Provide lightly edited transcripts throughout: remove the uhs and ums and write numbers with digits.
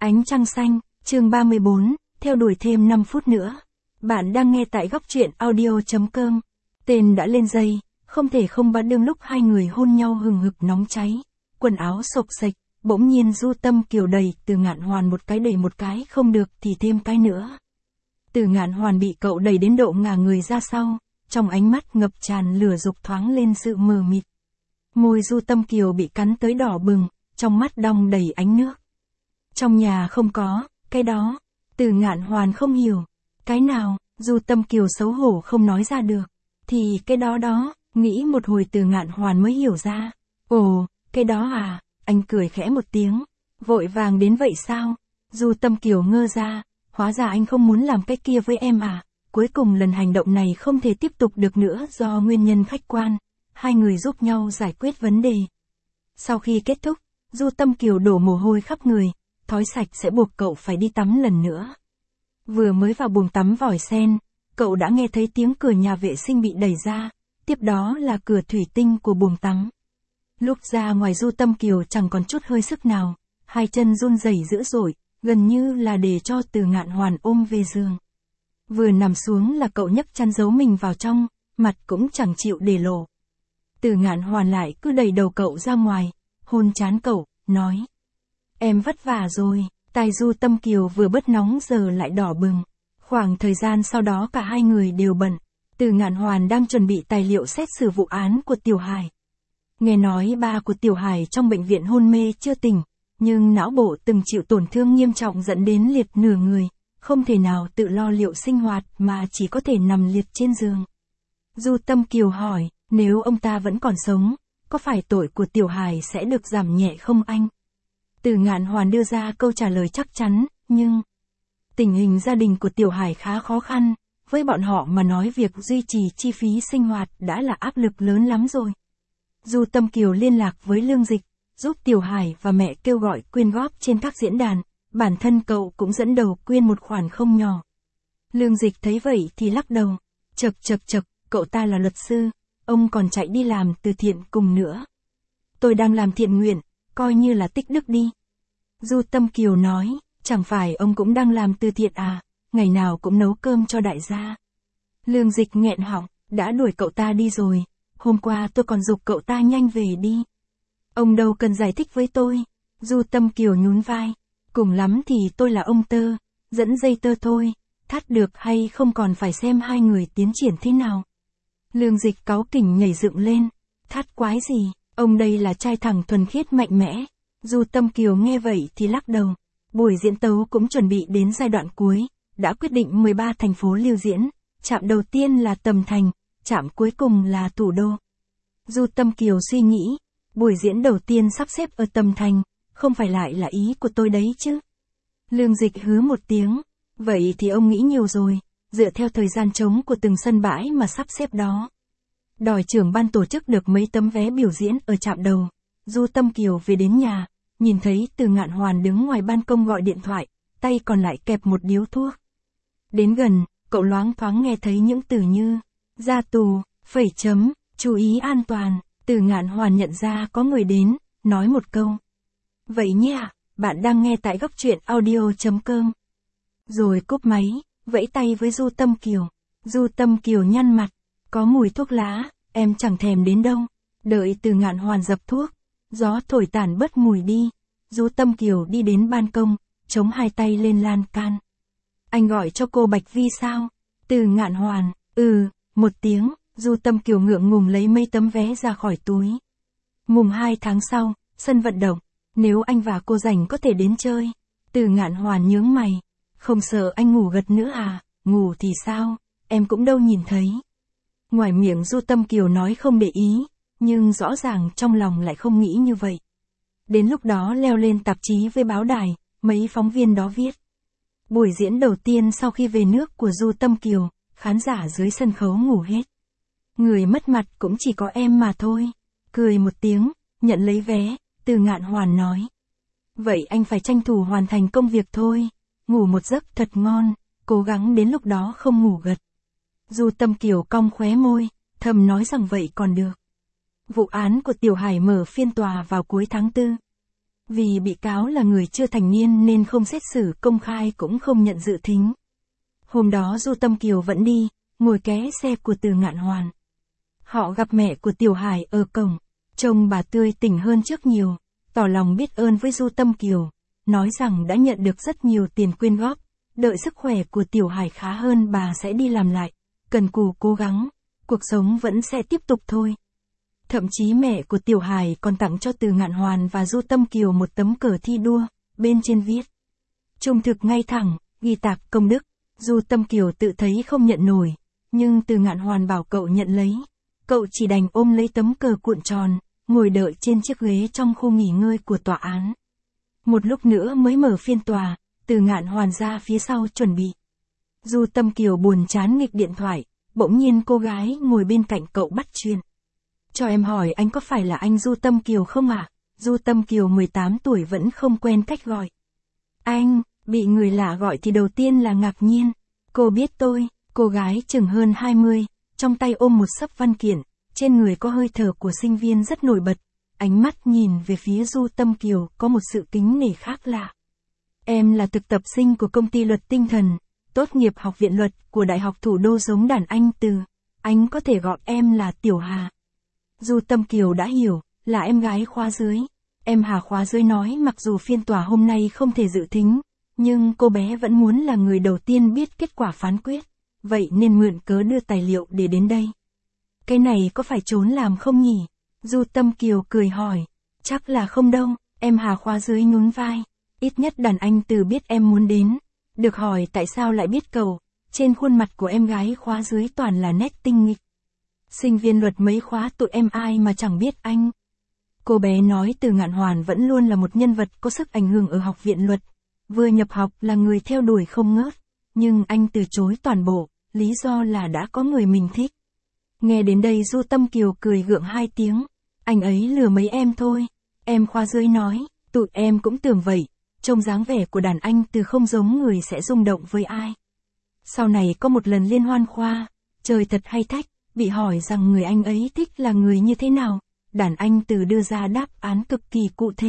Ánh trăng xanh, chương 34, theo đuổi thêm 5 phút nữa. Bạn đang nghe tại góc truyện audio.com. Tên đã lên dây, không thể không bắt đương lúc hai người hôn nhau hừng hực nóng cháy. Quần áo xộc xệch, bỗng nhiên Du Tâm Kiều đầy Từ Ngạn Hoàn một cái không được thì thêm cái nữa. Từ Ngạn Hoàn bị cậu đẩy đến độ ngả người ra sau, trong ánh mắt ngập tràn lửa dục thoáng lên sự mờ mịt. Môi Du Tâm Kiều bị cắn tới đỏ bừng, trong mắt đong đầy ánh nước. Trong nhà không có, cái đó. Từ Ngạn Hoàn không hiểu. Cái nào? Du Tâm Kiều xấu hổ không nói ra được. Thì cái đó đó, nghĩ một hồi Từ Ngạn Hoàn mới hiểu ra. Ồ, cái đó à? Anh cười khẽ một tiếng. Vội vàng đến vậy sao? Du Tâm Kiều ngơ ra. Hóa ra anh không muốn làm cái kia với em à? Cuối cùng lần hành động này không thể tiếp tục được nữa do nguyên nhân khách quan. Hai người giúp nhau giải quyết vấn đề. Sau khi kết thúc, Du Tâm Kiều đổ mồ hôi khắp người. Thói sạch sẽ buộc cậu phải đi tắm lần nữa. Vừa mới vào buồng tắm vòi sen, cậu đã nghe thấy tiếng cửa nhà vệ sinh bị đẩy ra, tiếp đó là cửa thủy tinh của buồng tắm. Lúc ra ngoài Du Tâm Kiều chẳng còn chút hơi sức nào, hai chân run rẩy dữ dội, gần như là để cho Từ Ngạn Hoàn ôm về giường. Vừa nằm xuống là cậu nhấc chăn giấu mình vào trong, mặt cũng chẳng chịu để lộ. Từ Ngạn Hoàn lại cứ đẩy đầu cậu ra ngoài, hôn trán cậu, nói. Em vất vả rồi, tai Du Tâm Kiều vừa bớt nóng giờ lại đỏ bừng. Khoảng thời gian sau đó cả hai người đều bận. Từ Ngạn Hoàn đang chuẩn bị tài liệu xét xử vụ án của Tiểu Hải. Nghe nói ba của Tiểu Hải trong bệnh viện hôn mê chưa tỉnh, nhưng não bộ từng chịu tổn thương nghiêm trọng dẫn đến liệt nửa người, không thể nào tự lo liệu sinh hoạt mà chỉ có thể nằm liệt trên giường. Du Tâm Kiều hỏi, nếu ông ta vẫn còn sống, có phải tội của Tiểu Hải sẽ được giảm nhẹ không anh? Từ Ngạn Hoàn đưa ra câu trả lời chắc chắn, nhưng tình hình gia đình của Tiểu Hải khá khó khăn, với bọn họ mà nói việc duy trì chi phí sinh hoạt đã là áp lực lớn lắm rồi. Du Tâm Kiều liên lạc với Lương Dịch, giúp Tiểu Hải và mẹ kêu gọi quyên góp trên các diễn đàn, bản thân cậu cũng dẫn đầu quyên một khoản không nhỏ. Lương Dịch thấy vậy thì lắc đầu, chậc, cậu ta là luật sư, ông còn chạy đi làm từ thiện cùng nữa. Tôi đang làm thiện nguyện, coi như là tích đức đi. Du Tâm Kiều nói, chẳng phải ông cũng đang làm từ thiện à, ngày nào cũng nấu cơm cho đại gia. Lương Dịch nghẹn họng, đã đuổi cậu ta đi rồi, hôm qua tôi còn giục cậu ta nhanh về đi. Ông đâu cần giải thích với tôi. Du Tâm Kiều nhún vai, cùng lắm thì tôi là ông tơ, dẫn dây tơ thôi, thắt được hay không còn phải xem hai người tiến triển thế nào. Lương Dịch cáu kỉnh nhảy dựng lên, thắt quái gì, ông đây là trai thẳng thuần khiết mạnh mẽ. Du Tâm Kiều nghe vậy thì lắc đầu. Buổi diễn tấu cũng chuẩn bị đến giai đoạn cuối, đã quyết định 13 thành phố lưu diễn, trạm đầu tiên là Tầm Thành, trạm cuối cùng là Thủ Đô. Du Tâm Kiều suy nghĩ, buổi diễn đầu tiên sắp xếp ở Tầm Thành, không phải lại là ý của tôi đấy chứ. Lương Dịch hứ một tiếng, vậy thì ông nghĩ nhiều rồi, dựa theo thời gian trống của từng sân bãi mà sắp xếp đó. Đòi trưởng ban tổ chức được mấy tấm vé biểu diễn ở trạm đầu. Du Tâm Kiều về đến nhà, nhìn thấy Từ Ngạn Hoàn đứng ngoài ban công gọi điện thoại, tay còn lại kẹp một điếu thuốc. Đến gần, cậu loáng thoáng nghe thấy những từ như, ra tù, phẩy chấm, chú ý an toàn. Từ Ngạn Hoàn nhận ra có người đến, nói một câu. Vậy nhé ạ, bạn đang nghe tại góc truyện audio.com. Rồi cúp máy, vẫy tay với Du Tâm Kiều. Du Tâm Kiều nhăn mặt, có mùi thuốc lá, em chẳng thèm đến đâu. Đợi Từ Ngạn Hoàn dập thuốc, gió thổi tản bớt mùi đi. Du Tâm Kiều đi đến ban công, chống hai tay lên lan can. Anh gọi cho cô Bạch Vi sao? Từ Ngạn Hoàn, một tiếng. Du Tâm Kiều ngượng ngùng lấy mấy tấm vé ra khỏi túi. Mùng 2 tháng sau, sân vận động, nếu anh và cô rảnh có thể đến chơi. Từ Ngạn Hoàn nhướng mày, không sợ anh ngủ gật nữa à? Ngủ thì sao, em cũng đâu nhìn thấy. Ngoài miệng Du Tâm Kiều nói không để ý, nhưng rõ ràng trong lòng lại không nghĩ như vậy. Đến lúc đó leo lên tạp chí với báo đài, mấy phóng viên đó viết. Buổi diễn đầu tiên sau khi về nước của Du Tâm Kiều, khán giả dưới sân khấu ngủ hết. Người mất mặt cũng chỉ có em mà thôi. Cười một tiếng, nhận lấy vé, Từ Ngạn Hoàn nói. Vậy anh phải tranh thủ hoàn thành công việc thôi. Ngủ một giấc thật ngon, cố gắng đến lúc đó không ngủ gật. Du Tâm Kiều cong khóe môi, thầm nói rằng vậy còn được. Vụ án của Tiểu Hải mở phiên tòa vào cuối tháng 4. Vì bị cáo là người chưa thành niên nên không xét xử công khai cũng không nhận dự thính. Hôm đó Du Tâm Kiều vẫn đi, ngồi ké xe của Từ Ngạn Hoàn. Họ gặp mẹ của Tiểu Hải ở cổng, trông bà tươi tỉnh hơn trước nhiều, tỏ lòng biết ơn với Du Tâm Kiều, nói rằng đã nhận được rất nhiều tiền quyên góp, đợi sức khỏe của Tiểu Hải khá hơn bà sẽ đi làm lại, cần cù cố gắng, cuộc sống vẫn sẽ tiếp tục thôi. Thậm chí mẹ của Tiểu Hải còn tặng cho Từ Ngạn Hoàn và Du Tâm Kiều một tấm cờ thi đua, bên trên viết: trung thực ngay thẳng, ghi tạc công đức. Du Tâm Kiều tự thấy không nhận nổi, nhưng Từ Ngạn Hoàn bảo cậu nhận lấy. Cậu chỉ đành ôm lấy tấm cờ cuộn tròn, ngồi đợi trên chiếc ghế trong khu nghỉ ngơi của tòa án. Một lúc nữa mới mở phiên tòa, Từ Ngạn Hoàn ra phía sau chuẩn bị. Du Tâm Kiều buồn chán nghịch điện thoại, bỗng nhiên cô gái ngồi bên cạnh cậu bắt chuyện. Cho em hỏi anh có phải là anh Du Tâm Kiều không ạ? Du Tâm Kiều 18 tuổi vẫn không quen cách gọi. Anh, bị người lạ gọi thì đầu tiên là ngạc nhiên. Cô biết tôi, cô gái chừng hơn 20, trong tay ôm một xấp văn kiện, trên người có hơi thở của sinh viên rất nổi bật. Ánh mắt nhìn về phía Du Tâm Kiều có một sự kính nể khác lạ. Em là thực tập sinh của công ty luật tinh thần, tốt nghiệp học viện luật của Đại học Thủ đô giống đàn anh Từ. Anh có thể gọi em là Tiểu Hà. Du Tâm Kiều đã hiểu, là em gái khóa dưới. Em Hà khóa dưới nói mặc dù phiên tòa hôm nay không thể dự thính, nhưng cô bé vẫn muốn là người đầu tiên biết kết quả phán quyết, vậy nên mượn cớ đưa tài liệu để đến đây. Cái này có phải trốn làm không nhỉ? Du Tâm Kiều cười hỏi. Chắc là không đâu, em Hà khóa dưới nhún vai. Ít nhất đàn anh Từ biết em muốn đến. Được hỏi tại sao lại biết cậu, trên khuôn mặt của em gái khóa dưới toàn là nét tinh nghịch. Sinh viên luật mấy khóa tụi em ai mà chẳng biết anh. Cô bé nói Từ Ngạn Hoàn vẫn luôn là một nhân vật có sức ảnh hưởng ở học viện luật. Vừa nhập học là người theo đuổi không ngớt, nhưng anh từ chối toàn bộ, lý do là đã có người mình thích. Nghe đến đây Du Tâm Kiều cười gượng 2 tiếng. Anh ấy lừa mấy em thôi. Em khóa dưới nói, tụi em cũng tưởng vậy, trông dáng vẻ của đàn anh Từ không giống người sẽ rung động với ai. Sau này có một lần liên hoan khoa, trời thật hay thách, bị hỏi rằng người anh ấy thích là người như thế nào. Đàn anh Từ đưa ra đáp án cực kỳ cụ thể.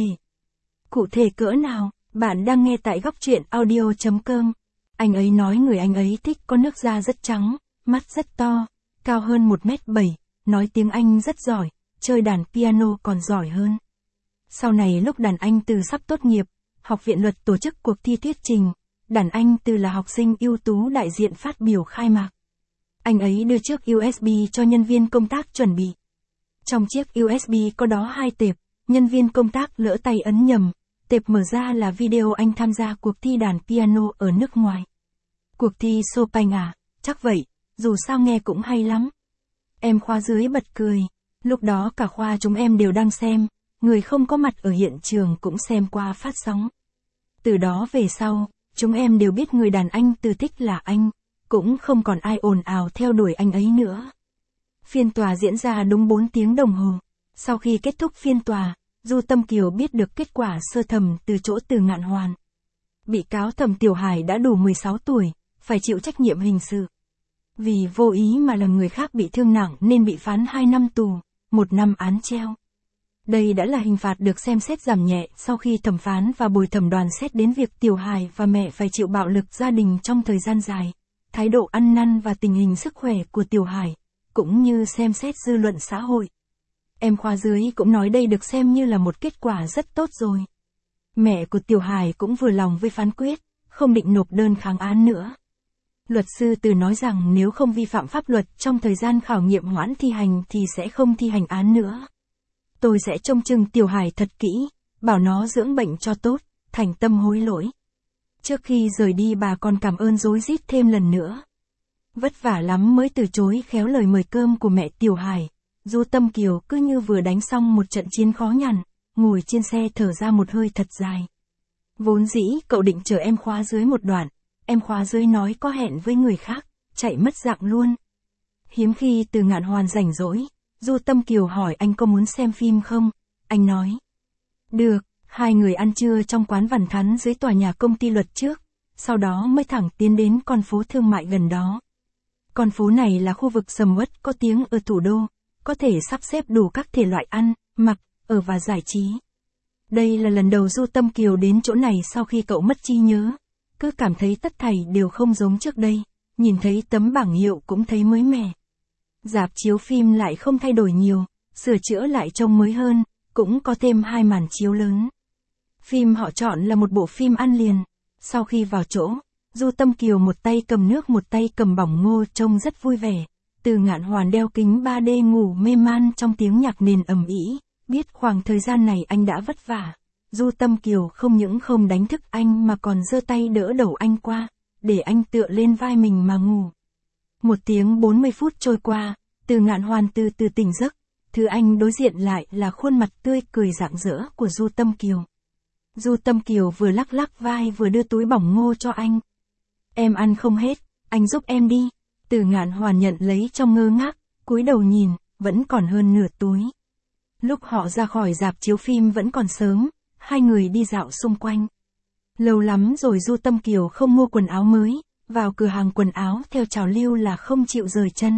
Cụ thể cỡ nào? Bạn đang nghe tại góc truyện audio.com. Anh ấy nói người anh ấy thích có nước da rất trắng, mắt rất to, cao hơn 1m7, nói tiếng Anh rất giỏi, chơi đàn piano còn giỏi hơn. Sau này lúc đàn anh Từ sắp tốt nghiệp, học viện luật tổ chức cuộc thi thuyết trình, đàn anh Từ là học sinh ưu tú đại diện phát biểu khai mạc. Anh ấy đưa chiếc USB cho nhân viên công tác chuẩn bị. Trong chiếc USB có đó 2 tệp, nhân viên công tác lỡ tay ấn nhầm. Tệp mở ra là video anh tham gia cuộc thi đàn piano ở nước ngoài. Cuộc thi Chopin à? Chắc vậy, dù sao nghe cũng hay lắm. Em khóa dưới bật cười. Lúc đó cả khoa chúng em đều đang xem, người không có mặt ở hiện trường cũng xem qua phát sóng. Từ đó về sau, chúng em đều biết người đàn anh Từ thích là anh, cũng không còn ai ồn ào theo đuổi anh ấy nữa. Phiên tòa diễn ra đúng 4 tiếng đồng hồ. Sau khi kết thúc phiên tòa, Du Tâm Kiều biết được kết quả sơ thẩm từ chỗ Từ Ngạn Hoàn. Bị cáo Thẩm Tiểu Hải đã đủ 16 tuổi, phải chịu trách nhiệm hình sự. Vì vô ý mà làm người khác bị thương nặng nên bị phán 2 năm tù, 1 năm án treo. Đây đã là hình phạt được xem xét giảm nhẹ sau khi thẩm phán và bồi thẩm đoàn xét đến việc Tiểu Hải và mẹ phải chịu bạo lực gia đình trong thời gian dài, thái độ ăn năn và tình hình sức khỏe của Tiểu Hải, cũng như xem xét dư luận xã hội. Em khóa dưới cũng nói đây được xem như là một kết quả rất tốt rồi. Mẹ của Tiểu Hải cũng vừa lòng với phán quyết, không định nộp đơn kháng án nữa. Luật sư Từ nói rằng nếu không vi phạm pháp luật trong thời gian khảo nghiệm hoãn thi hành thì sẽ không thi hành án nữa. Tôi sẽ trông chừng Tiểu Hải thật kỹ, bảo nó dưỡng bệnh cho tốt, thành tâm hối lỗi. Trước khi rời đi bà còn cảm ơn rối rít thêm lần nữa. Vất vả lắm mới từ chối khéo lời mời cơm của mẹ Tiểu Hải. Du Tâm Kiều cứ như vừa đánh xong một trận chiến khó nhằn, ngồi trên xe thở ra một hơi thật dài. Vốn dĩ cậu định chờ em khóa dưới một đoạn, em khóa dưới nói có hẹn với người khác, chạy mất dạng luôn. Hiếm khi Từ Ngạn Hoàn rảnh rỗi, Du Tâm Kiều hỏi anh có muốn xem phim không, anh nói. Được, hai người ăn trưa trong quán Vằn Thắn dưới tòa nhà công ty luật trước, sau đó mới thẳng tiến đến con phố thương mại gần đó. Con phố này là khu vực sầm uất có tiếng ở thủ đô, có thể sắp xếp đủ các thể loại ăn, mặc, ở và giải trí. Đây là lần đầu Du Tâm Kiều đến chỗ này sau khi cậu mất trí nhớ. Cứ cảm thấy tất thảy đều không giống trước đây, nhìn thấy tấm bảng hiệu cũng thấy mới mẻ. Rạp chiếu phim lại không thay đổi nhiều, sửa chữa lại trông mới hơn, cũng có thêm 2 màn chiếu lớn. Phim họ chọn là một bộ phim ăn liền. Sau khi vào chỗ, Du Tâm Kiều một tay cầm nước một tay cầm bỏng ngô trông rất vui vẻ. Từ Ngạn Hoàn đeo kính 3D ngủ mê man trong tiếng nhạc nền ầm ĩ, biết khoảng thời gian này anh đã vất vả. Du Tâm Kiều không những không đánh thức anh mà còn giơ tay đỡ đầu anh qua, để anh tựa lên vai mình mà ngủ. 1 tiếng 40 phút trôi qua, Từ Ngạn Hoàn từ từ tỉnh giấc, thứ anh đối diện lại là khuôn mặt tươi cười rạng rỡ của Du Tâm Kiều. Du Tâm Kiều vừa lắc lắc vai vừa đưa túi bỏng ngô cho anh. Em ăn không hết, anh giúp em đi. Từ Ngạn Hoàn nhận lấy trong ngơ ngác, cúi đầu nhìn, vẫn còn hơn nửa túi. Lúc họ ra khỏi rạp chiếu phim vẫn còn sớm, hai người đi dạo xung quanh. Lâu lắm rồi Du Tâm Kiều không mua quần áo mới, vào cửa hàng quần áo theo trào lưu là không chịu rời chân.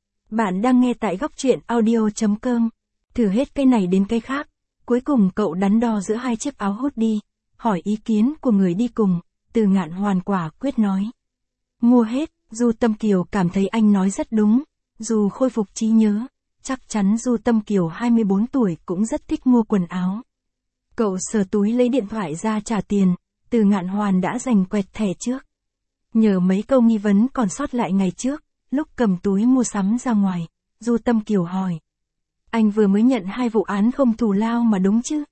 Bạn đang nghe tại góc truyện audio.com. Thử hết cái này đến cái khác. Cuối cùng cậu đắn đo giữa 2 chiếc áo hoodie, hỏi ý kiến của người đi cùng, Từ Ngạn Hoàn quả quyết nói. Mua hết, Du Tâm Kiều cảm thấy anh nói rất đúng, dù khôi phục trí nhớ, chắc chắn Du Tâm Kiều 24 tuổi cũng rất thích mua quần áo. Cậu sờ túi lấy điện thoại ra trả tiền, Từ Ngạn Hoàn đã dành quẹt thẻ trước. Nhờ mấy câu nghi vấn còn sót lại ngày trước, lúc cầm túi mua sắm ra ngoài, Du Tâm Kiều hỏi. Anh vừa mới nhận 2 vụ án không thù lao mà đúng chứ?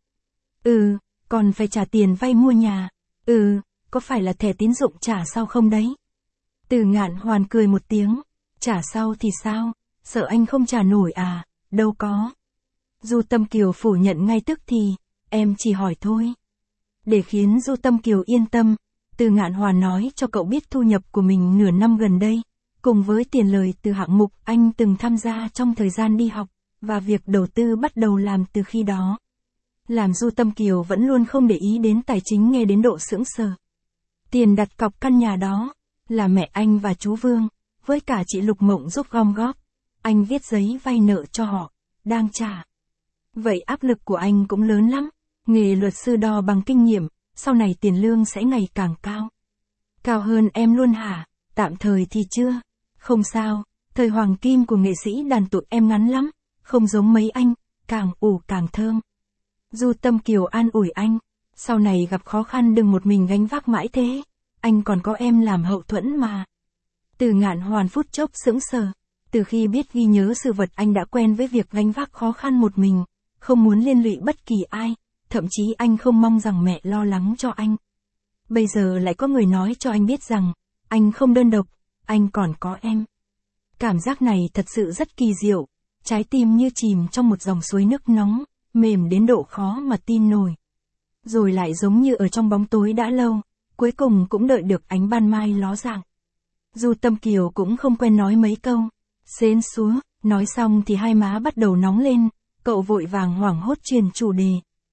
Ừ, còn phải trả tiền vay mua nhà. Ừ, có phải là thẻ tín dụng trả sau không đấy? Từ Ngạn Hoàn cười một tiếng. Trả sau thì sao? Sợ anh không trả nổi à? Đâu có. Du Tâm Kiều phủ nhận ngay tức thì, em chỉ hỏi thôi. Để khiến Du Tâm Kiều yên tâm, Từ Ngạn Hoàn nói cho cậu biết thu nhập của mình nửa năm gần đây, cùng với tiền lời từ hạng mục anh từng tham gia trong thời gian đi học, và việc đầu tư bắt đầu làm từ khi đó. Làm Du Tâm Kiều vẫn luôn không để ý đến tài chính nghe đến độ sững sờ. Tiền đặt cọc căn nhà đó, là mẹ anh và chú Vương, với cả chị Lục Mộng giúp gom góp. Anh viết giấy vay nợ cho họ, đang trả. Vậy áp lực của anh cũng lớn lắm. Nghề luật sư đo bằng kinh nghiệm, sau này tiền lương sẽ ngày càng cao. Cao hơn em luôn hả? Tạm thời thì chưa. Không sao, thời hoàng kim của nghệ sĩ đàn tụi em ngắn lắm, không giống mấy anh, càng ủ càng thơm. Du Tâm Kiều an ủi anh, sau này gặp khó khăn đừng một mình gánh vác mãi thế, anh còn có em làm hậu thuẫn mà. Từ Ngạn Hoàn phút chốc sững sờ, từ khi biết ghi nhớ sự vật anh đã quen với việc gánh vác khó khăn một mình, không muốn liên lụy bất kỳ ai, thậm chí anh không mong rằng mẹ lo lắng cho anh. Bây giờ lại có người nói cho anh biết rằng, anh không đơn độc, anh còn có em. Cảm giác này thật sự rất kỳ diệu, trái tim như chìm trong một dòng suối nước nóng, mềm đến độ khó mà tin nổi. Rồi lại giống như ở trong bóng tối đã lâu, cuối cùng cũng đợi được ánh ban mai ló dạng. Du Tâm Kiều cũng không quen nói mấy câu, xến xúa, nói xong thì hai má bắt đầu nóng lên, cậu vội vàng hoảng hốt truyền chủ đề.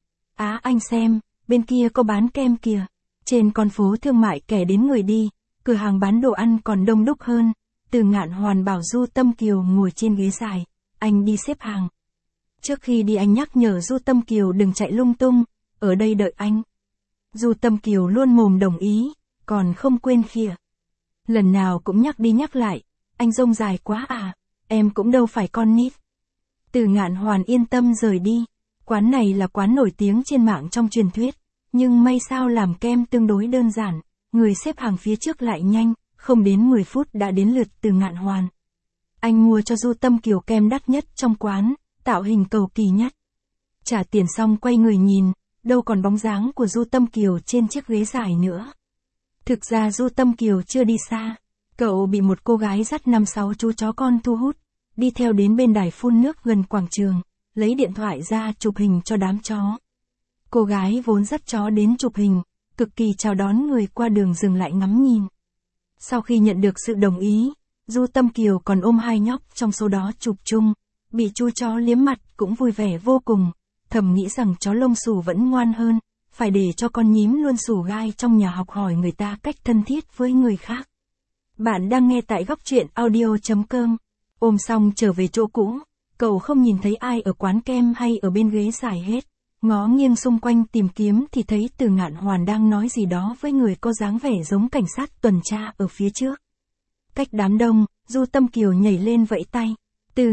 Á anh xem, bên kia có bán kem kìa, trên con phố thương mại kẻ đến người đi, cửa hàng bán đồ ăn còn đông đúc hơn. Từ Ngạn Hoàn bảo Du Tâm Kiều ngồi trên ghế dài, anh đi xếp hàng. Trước khi đi anh nhắc nhở Du Tâm Kiều đừng chạy lung tung, ở đây đợi anh. Du Tâm Kiều luôn mồm đồng ý, còn không quên khịa. Lần nào cũng nhắc đi nhắc lại, anh rông dài quá à, em cũng đâu phải con nít. Từ Ngạn Hoàn yên tâm rời đi, quán này là quán nổi tiếng trên mạng trong truyền thuyết, nhưng may sao làm kem tương đối đơn giản, người xếp hàng phía trước lại nhanh, không đến 10 phút đã đến lượt Từ Ngạn Hoàn. Anh mua cho Du Tâm Kiều kem đắt nhất trong quán, tạo hình cầu kỳ nhất. Trả tiền xong quay người nhìn, đâu còn bóng dáng của Du Tâm Kiều trên chiếc ghế dài nữa. Thực ra Du Tâm Kiều chưa đi xa, cậu bị một cô gái dắt 5-6 chú chó con thu hút, đi theo đến bên đài phun nước gần quảng trường, lấy điện thoại ra chụp hình cho đám chó. Cô gái vốn dắt chó đến chụp hình, cực kỳ chào đón người qua đường dừng lại ngắm nhìn. Sau khi nhận được sự đồng ý, Du Tâm Kiều còn ôm 2 nhóc trong số đó chụp chung, bị chú chó liếm mặt cũng vui vẻ vô cùng, thầm nghĩ rằng chó lông xù vẫn ngoan hơn, phải để cho con nhím luôn xù gai trong nhà học hỏi người ta cách thân thiết với người khác. Bạn đang nghe tại góc truyện audio.com. Ôm xong trở về chỗ cũ, cậu không nhìn thấy ai ở quán kem hay ở bên ghế dài hết, ngó nghiêng xung quanh tìm kiếm thì thấy Từ Ngạn Hoàn đang nói gì đó với người có dáng vẻ giống cảnh sát tuần tra ở phía trước. Cách đám đông, Du Tâm Kiều nhảy lên vẫy tay. Từ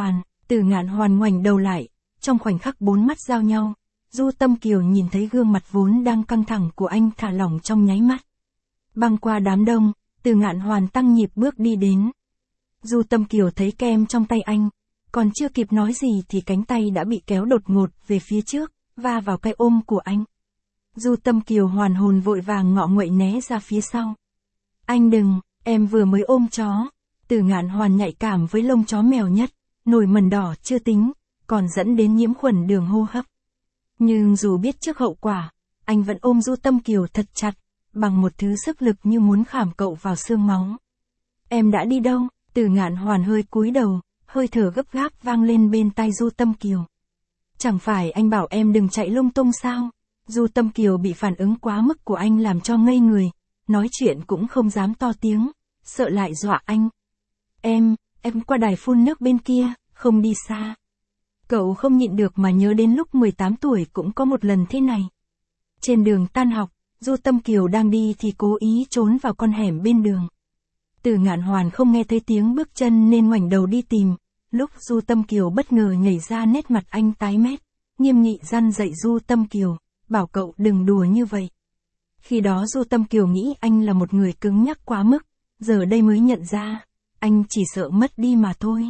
Ngạn Hoàn ngoảnh đầu lại, trong khoảnh khắc bốn mắt giao nhau, Du Tâm Kiều nhìn thấy gương mặt vốn đang căng thẳng của anh thả lỏng trong nháy mắt. Băng qua đám đông, Từ Ngạn Hoàn tăng nhịp bước đi đến. Du Tâm Kiều thấy kem trong tay anh, còn chưa kịp nói gì thì cánh tay đã bị kéo đột ngột về phía trước, va vào cái ôm của anh. Du Tâm Kiều hoàn hồn vội vàng ngọ nguậy né ra phía sau. Anh đừng, em vừa mới ôm chó. Từ Ngạn Hoàn nhạy cảm với lông chó mèo nhất, nổi mẩn đỏ chưa tính, còn dẫn đến nhiễm khuẩn đường hô hấp. Nhưng dù biết trước hậu quả, anh vẫn ôm Du Tâm Kiều thật chặt, bằng một thứ sức lực như muốn khảm cậu vào xương máu. Em đã đi đâu? Từ Ngạn Hoàn hơi cúi đầu, hơi thở gấp gáp vang lên bên tai Du Tâm Kiều. Chẳng phải anh bảo em đừng chạy lung tung sao? Du Tâm Kiều bị phản ứng quá mức của anh làm cho ngây người, nói chuyện cũng không dám to tiếng, sợ lại dọa anh. Em qua đài phun nước bên kia, không đi xa. Cậu không nhịn được mà nhớ đến lúc 18 tuổi cũng có một lần thế này. Trên đường tan học, Du Tâm Kiều đang đi thì cố ý trốn vào con hẻm bên đường. Từ Ngạn Hoàn không nghe thấy tiếng bước chân nên ngoảnh đầu đi tìm, lúc Du Tâm Kiều bất ngờ nhảy ra nét mặt anh tái mét, nghiêm nghị răn dạy Du Tâm Kiều, bảo cậu đừng đùa như vậy. Khi đó Du Tâm Kiều nghĩ anh là một người cứng nhắc quá mức, giờ đây mới nhận ra, anh chỉ sợ mất đi mà thôi.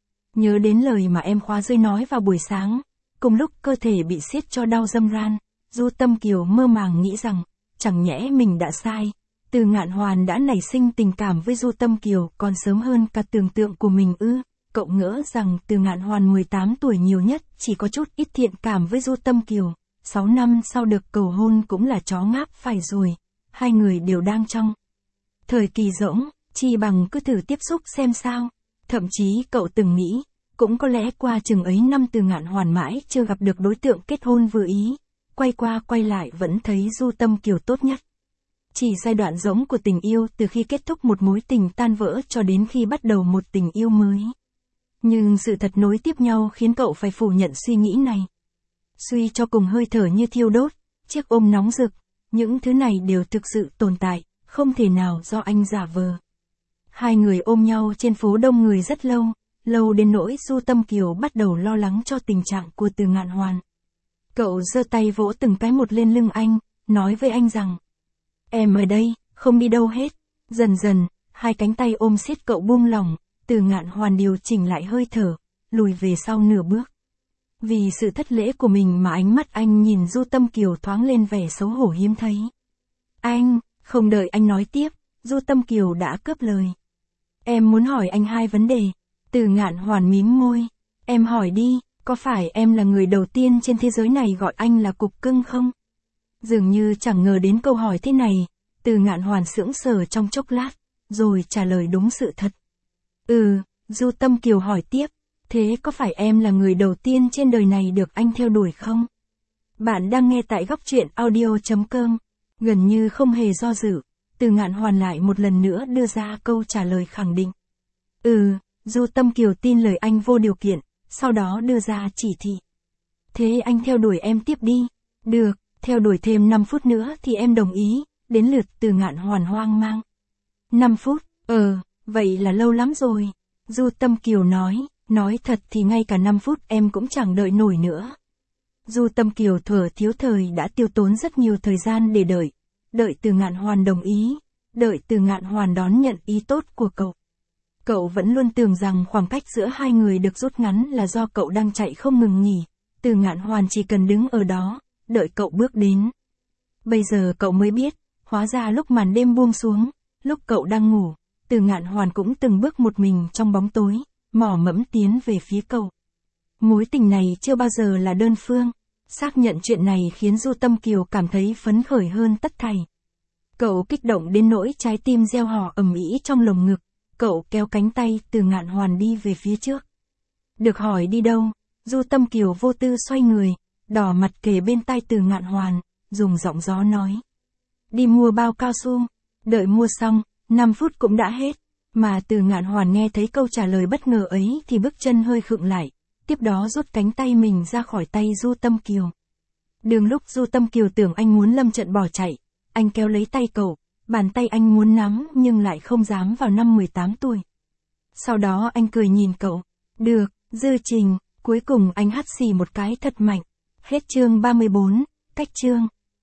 Nhớ đến lời mà em khóa rơi nói vào buổi sáng, cùng lúc cơ thể bị siết cho đau râm ran, Du Tâm Kiều mơ màng nghĩ rằng, chẳng nhẽ mình đã sai. Từ Ngạn Hoàn đã nảy sinh tình cảm với Du Tâm Kiều còn sớm hơn cả tưởng tượng của mình ư. Cậu ngỡ rằng Từ Ngạn Hoàn 18 tuổi nhiều nhất chỉ có chút ít thiện cảm với Du Tâm Kiều. 6 năm sau được cầu hôn cũng là chó ngáp phải rồi. Hai người đều đang trong thời kỳ rỗng, chi bằng cứ thử tiếp xúc xem sao. Thậm chí cậu từng nghĩ, cũng có lẽ qua chừng ấy năm Từ Ngạn Hoàn mãi chưa gặp được đối tượng kết hôn vừa ý. Quay qua quay lại vẫn thấy Du Tâm Kiều tốt nhất. Chỉ giai đoạn rỗng của tình yêu từ khi kết thúc một mối tình tan vỡ cho đến khi bắt đầu một tình yêu mới. Nhưng sự thật nối tiếp nhau khiến cậu phải phủ nhận suy nghĩ này. Suy cho cùng hơi thở như thiêu đốt, chiếc ôm nóng rực, những thứ này đều thực sự tồn tại, không thể nào do anh giả vờ. Hai người ôm nhau trên phố đông người rất lâu, lâu đến nỗi Du Tâm Kiều bắt đầu lo lắng cho tình trạng của Từ Ngạn Hoàn. Cậu giơ tay vỗ từng cái một lên lưng anh, nói với anh rằng, em ở đây, không đi đâu hết. Dần dần, hai cánh tay ôm siết cậu buông lỏng, Từ Ngạn Hoàn điều chỉnh lại hơi thở, lùi về sau nửa bước. Vì sự thất lễ của mình mà ánh mắt anh nhìn Du Tâm Kiều thoáng lên vẻ xấu hổ hiếm thấy. Anh, không đợi anh nói tiếp, Du Tâm Kiều đã cướp lời. Em muốn hỏi anh hai vấn đề. Từ Ngạn Hoàn mím môi. Em hỏi đi, có phải em là người đầu tiên trên thế giới này gọi anh là cục cưng không? Dường như chẳng ngờ đến câu hỏi thế này, Từ Ngạn Hoàn sững sờ trong chốc lát, rồi trả lời đúng sự thật. Du Tâm Kiều hỏi tiếp, thế có phải em là người đầu tiên trên đời này được anh theo đuổi không? Bạn đang nghe tại góc truyện audio.com, gần như không hề do dự, Từ Ngạn Hoàn lại một lần nữa đưa ra câu trả lời khẳng định. Du Tâm Kiều tin lời anh vô điều kiện, sau đó đưa ra chỉ thị. Thế anh theo đuổi em tiếp đi. Được, theo đuổi thêm 5 phút nữa thì em đồng ý, đến lượt Từ Ngạn Hoàn hoang mang. 5 phút, vậy là lâu lắm rồi. Du Tâm Kiều nói thật thì ngay cả 5 phút em cũng chẳng đợi nổi nữa. Du Tâm Kiều thuở thiếu thời đã tiêu tốn rất nhiều thời gian để đợi Từ Ngạn Hoàn đồng ý, đợi Từ Ngạn Hoàn đón nhận ý tốt của cậu. Cậu vẫn luôn tưởng rằng khoảng cách giữa hai người được rút ngắn là do cậu đang chạy không ngừng nghỉ, Từ Ngạn Hoàn chỉ cần đứng ở đó, đợi cậu bước đến. Bây giờ cậu mới biết, hóa ra lúc màn đêm buông xuống, lúc cậu đang ngủ, Từ Ngạn Hoàn cũng từng bước một mình trong bóng tối, mò mẫm tiến về phía cậu. Mối tình này chưa bao giờ là đơn phương, xác nhận chuyện này khiến Du Tâm Kiều cảm thấy phấn khởi hơn tất thảy. Cậu kích động đến nỗi trái tim reo hò ầm ĩ trong lồng ngực, cậu kéo cánh tay Từ Ngạn Hoàn đi về phía trước. Được hỏi đi đâu, Du Tâm Kiều vô tư xoay người, đỏ mặt kề bên tai Từ Ngạn Hoàn, dùng giọng gió nói. Đi mua bao cao su, đợi mua xong, 5 phút cũng đã hết, mà Từ Ngạn Hoàn nghe thấy câu trả lời bất ngờ ấy thì bước chân hơi khựng lại, tiếp đó rút cánh tay mình ra khỏi tay Du Tâm Kiều. Đường lúc Du Tâm Kiều tưởng anh muốn lâm trận bỏ chạy, anh kéo lấy tay cậu, bàn tay anh muốn nắm nhưng lại không dám vào năm 18 tuổi. Sau đó anh cười nhìn cậu. Được, Dư Trình, cuối cùng anh hắt xì một cái thật mạnh. Hết chương 34, cách chương.